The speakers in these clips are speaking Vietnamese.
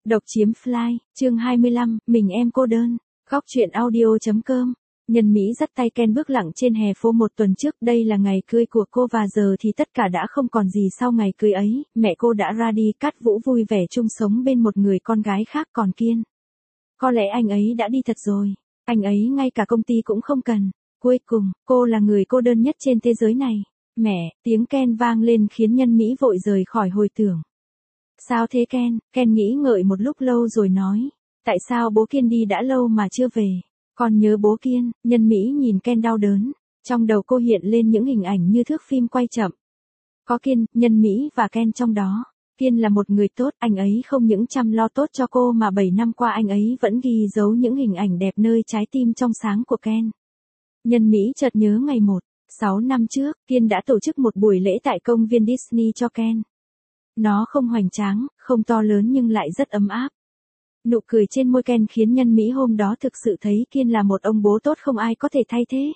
Độc chiếm fly, chương 25, mình em cô đơn. Góc truyện audio.com. Nhân Mỹ dắt tay Ken bước lặng trên hè phố một tuần trước, đây là ngày cưới của cô và giờ thì tất cả đã không còn gì sau ngày cưới ấy, mẹ cô đã ra đi, Cát Vũ vui vẻ chung sống bên một người con gái khác, còn Kiên. Có lẽ anh ấy đã đi thật rồi, anh ấy ngay cả công ty cũng không cần. Cuối cùng, cô là người cô đơn nhất trên thế giới này. Mẹ, tiếng Ken vang lên khiến Nhân Mỹ vội rời khỏi hồi tưởng. Sao thế Ken? Ken nghĩ ngợi một lúc lâu rồi nói. Tại sao bố Kiên đi đã lâu mà chưa về? Con nhớ bố Kiên. Nhân Mỹ nhìn Ken đau đớn. Trong đầu cô hiện lên những hình ảnh như thước phim quay chậm. Có Kiên, Nhân Mỹ và Ken trong đó. Kiên là một người tốt, anh ấy không những chăm lo tốt cho cô mà 7 năm qua anh ấy vẫn ghi dấu những hình ảnh đẹp nơi trái tim trong sáng của Ken. Nhân Mỹ chợt nhớ ngày 6 năm trước, Kiên đã tổ chức một buổi lễ tại công viên Disney cho Ken. Nó không hoành tráng, không to lớn nhưng lại rất ấm áp. Nụ cười trên môi Ken khiến Nhân Mỹ hôm đó thực sự thấy Kiên là một ông bố tốt không ai có thể thay thế.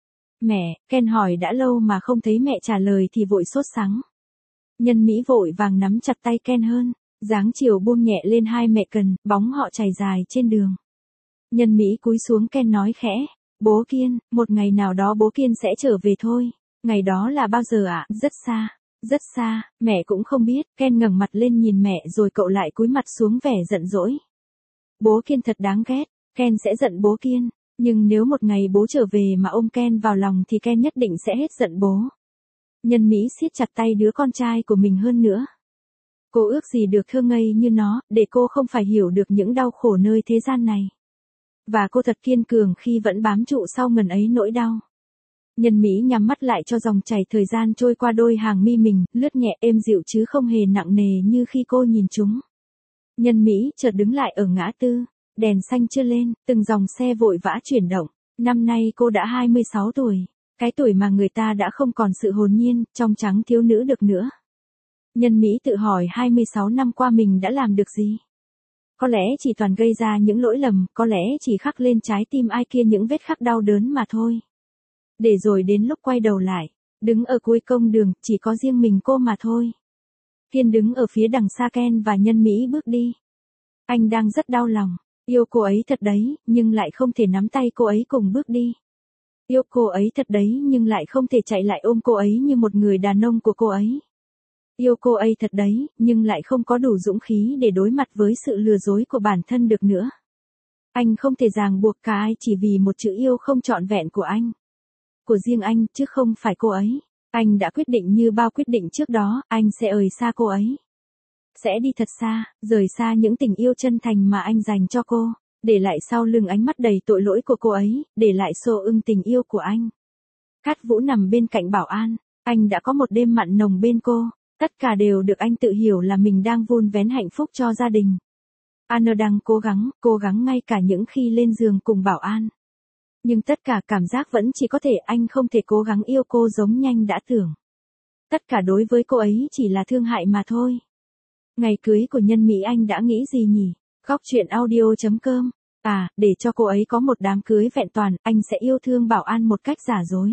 Mẹ, Ken hỏi đã lâu mà không thấy mẹ trả lời thì vội sốt sắng. Nhân Mỹ vội vàng nắm chặt tay Ken hơn, dáng chiều buông nhẹ lên hai mẹ cần, bóng họ chảy dài trên đường. Nhân Mỹ cúi xuống Ken nói khẽ, bố Kiên, một ngày nào đó bố Kiên sẽ trở về thôi. Ngày đó là bao giờ ạ? Rất xa. Rất xa, mẹ cũng không biết. Ken ngẩng mặt lên nhìn mẹ rồi cậu lại cúi mặt xuống vẻ giận dỗi. Bố Kiên thật đáng ghét. Ken sẽ giận bố Kiên. Nhưng nếu một ngày bố trở về mà ôm Ken vào lòng thì Ken nhất định sẽ hết giận bố. Nhân Mỹ siết chặt tay đứa con trai của mình hơn nữa. Cô ước gì được thơ ngây như nó, để cô không phải hiểu được những đau khổ nơi thế gian này. Và cô thật kiên cường khi vẫn bám trụ sau ngần ấy nỗi đau. Nhân Mỹ nhắm mắt lại cho dòng chảy thời gian trôi qua đôi hàng mi mình, lướt nhẹ êm dịu chứ không hề nặng nề như khi cô nhìn chúng. Nhân Mỹ chợt đứng lại ở ngã tư, đèn xanh chưa lên, từng dòng xe vội vã chuyển động. Năm nay cô đã 26 tuổi, cái tuổi mà người ta đã không còn sự hồn nhiên, trong trắng thiếu nữ được nữa. Nhân Mỹ tự hỏi 26 năm qua mình đã làm được gì? Có lẽ chỉ toàn gây ra những lỗi lầm, có lẽ chỉ khắc lên trái tim ai kia những vết khắc đau đớn mà thôi. Để rồi đến lúc quay đầu lại, đứng ở cuối công đường, chỉ có riêng mình cô mà thôi. Kiên đứng ở phía đằng xa Ken và Nhân Mỹ bước đi. Anh đang rất đau lòng, yêu cô ấy thật đấy, nhưng lại không thể nắm tay cô ấy cùng bước đi. Yêu cô ấy thật đấy nhưng lại không thể chạy lại ôm cô ấy như một người đàn ông của cô ấy. Yêu cô ấy thật đấy, nhưng lại không có đủ dũng khí để đối mặt với sự lừa dối của bản thân được nữa. Anh không thể ràng buộc cả ai chỉ vì một chữ yêu không trọn vẹn của anh. Của riêng anh, chứ không phải cô ấy. Anh đã quyết định như bao quyết định trước đó, anh sẽ rời xa cô ấy. Sẽ đi thật xa, rời xa những tình yêu chân thành mà anh dành cho cô, để lại sau lưng ánh mắt đầy tội lỗi của cô ấy, để lại xô ưng tình yêu của anh. Cát Vũ nằm bên cạnh Bảo An, anh đã có một đêm mặn nồng bên cô, tất cả đều được anh tự hiểu là mình đang vun vén hạnh phúc cho gia đình. An đang cố gắng ngay cả những khi lên giường cùng Bảo An. Nhưng tất cả cảm giác vẫn chỉ có thể anh không thể cố gắng yêu cô giống nhanh đã tưởng. Tất cả đối với cô ấy chỉ là thương hại mà thôi. Ngày cưới của Nhân Mỹ anh đã nghĩ gì nhỉ? Góc truyện audio.com. Để cho cô ấy có một đám cưới vẹn toàn, anh sẽ yêu thương Bảo An một cách giả dối.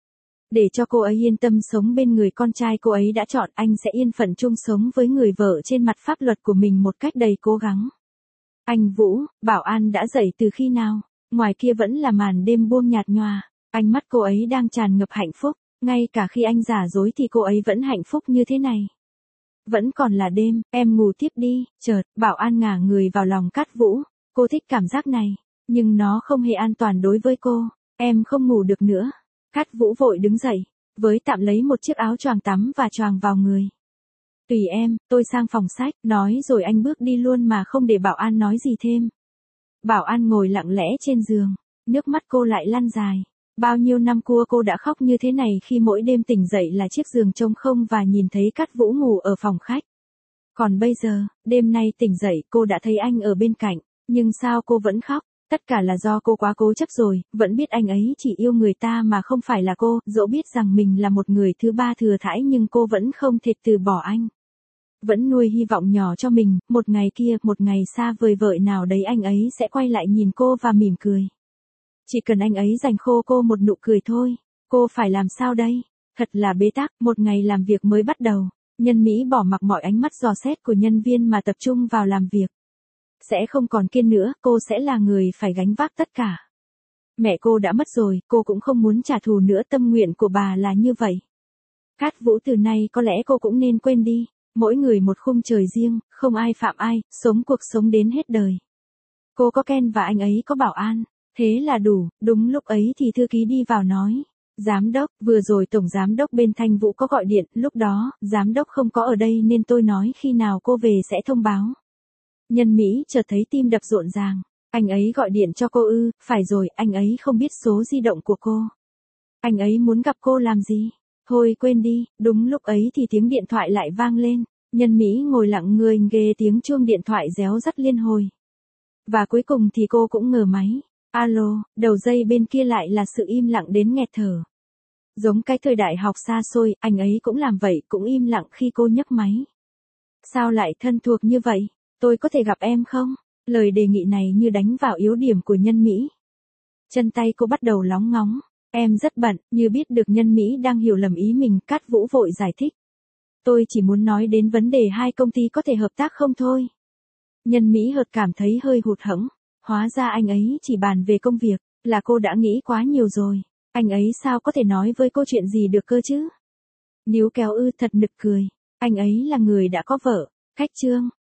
Để cho cô ấy yên tâm sống bên người con trai cô ấy đã chọn, anh sẽ yên phận chung sống với người vợ trên mặt pháp luật của mình một cách đầy cố gắng. Anh Vũ, Bảo An đã dậy từ khi nào? Ngoài kia vẫn là màn đêm buông nhạt nhòa, ánh mắt cô ấy đang tràn ngập hạnh phúc, ngay cả khi anh giả dối thì cô ấy vẫn hạnh phúc như thế này. Vẫn còn là đêm, em ngủ tiếp đi. Chợt, Bảo An ngả người vào lòng Cát Vũ, cô thích cảm giác này, nhưng nó không hề an toàn đối với cô, em không ngủ được nữa. Cát Vũ vội đứng dậy, với tạm lấy một chiếc áo choàng tắm và choàng vào người. Tùy em, tôi sang phòng sách, nói rồi anh bước đi luôn mà không để Bảo An nói gì thêm. Bảo An ngồi lặng lẽ trên giường, nước mắt cô lại lăn dài. Bao nhiêu năm qua cô đã khóc như thế này khi mỗi đêm tỉnh dậy là chiếc giường trống không và nhìn thấy Cát Vũ ngủ ở phòng khách. Còn bây giờ, đêm nay tỉnh dậy cô đã thấy anh ở bên cạnh, nhưng sao cô vẫn khóc? Tất cả là do cô quá cố chấp rồi, vẫn biết anh ấy chỉ yêu người ta mà không phải là cô, dẫu biết rằng mình là một người thứ ba thừa thãi nhưng cô vẫn không thể từ bỏ anh. Vẫn nuôi hy vọng nhỏ cho mình, một ngày kia, một ngày xa vời vợi nào đấy anh ấy sẽ quay lại nhìn cô và mỉm cười. Chỉ cần anh ấy dành khô cô một nụ cười thôi, cô phải làm sao đây? Thật là bế tắc, một ngày làm việc mới bắt đầu, Nhân Mỹ bỏ mặc mọi ánh mắt dò xét của nhân viên mà tập trung vào làm việc. Sẽ không còn Kiên nữa, cô sẽ là người phải gánh vác tất cả. Mẹ cô đã mất rồi, cô cũng không muốn trả thù nữa, tâm nguyện của bà là như vậy. Cát Vũ, từ nay có lẽ cô cũng nên quên đi. Mỗi người một khung trời riêng, không ai phạm ai, sống cuộc sống đến hết đời. Cô có Ken và anh ấy có Bảo An, thế là đủ. Đúng lúc ấy thì thư ký đi vào nói. Giám đốc, vừa rồi tổng giám đốc bên Thanh Vũ có gọi điện, lúc đó, giám đốc không có ở đây nên tôi nói khi nào cô về sẽ thông báo. Nhân Mỹ chợt thấy tim đập rộn ràng. Anh ấy gọi điện cho cô ư? Phải rồi, anh ấy không biết số di động của cô. Anh ấy muốn gặp cô làm gì? Thôi quên đi. Đúng lúc ấy thì tiếng điện thoại lại vang lên. Nhân Mỹ ngồi lặng người nghe tiếng chuông điện thoại réo rắt liên hồi. Và cuối cùng thì cô cũng ngờ máy. Alo, đầu dây bên kia lại là sự im lặng đến nghẹt thở. Giống cái thời đại học xa xôi, anh ấy cũng làm vậy, cũng im lặng khi cô nhấc máy. Sao lại thân thuộc như vậy? Tôi có thể gặp em không? Lời đề nghị này như đánh vào yếu điểm của Nhân Mỹ. Chân tay cô bắt đầu lóng ngóng. Em rất bận, như biết được Nhân Mỹ đang hiểu lầm ý mình, Cát Vũ vội giải thích. Tôi chỉ muốn nói đến vấn đề hai công ty có thể hợp tác không thôi. Nhân Mỹ hợt cảm thấy hơi hụt hẫng. Hóa ra anh ấy chỉ bàn về công việc, là cô đã nghĩ quá nhiều rồi. Anh ấy sao có thể nói với cô chuyện gì được cơ chứ? Níu kéo ư, thật nực cười. Anh ấy là người đã có vợ. Khách Trương,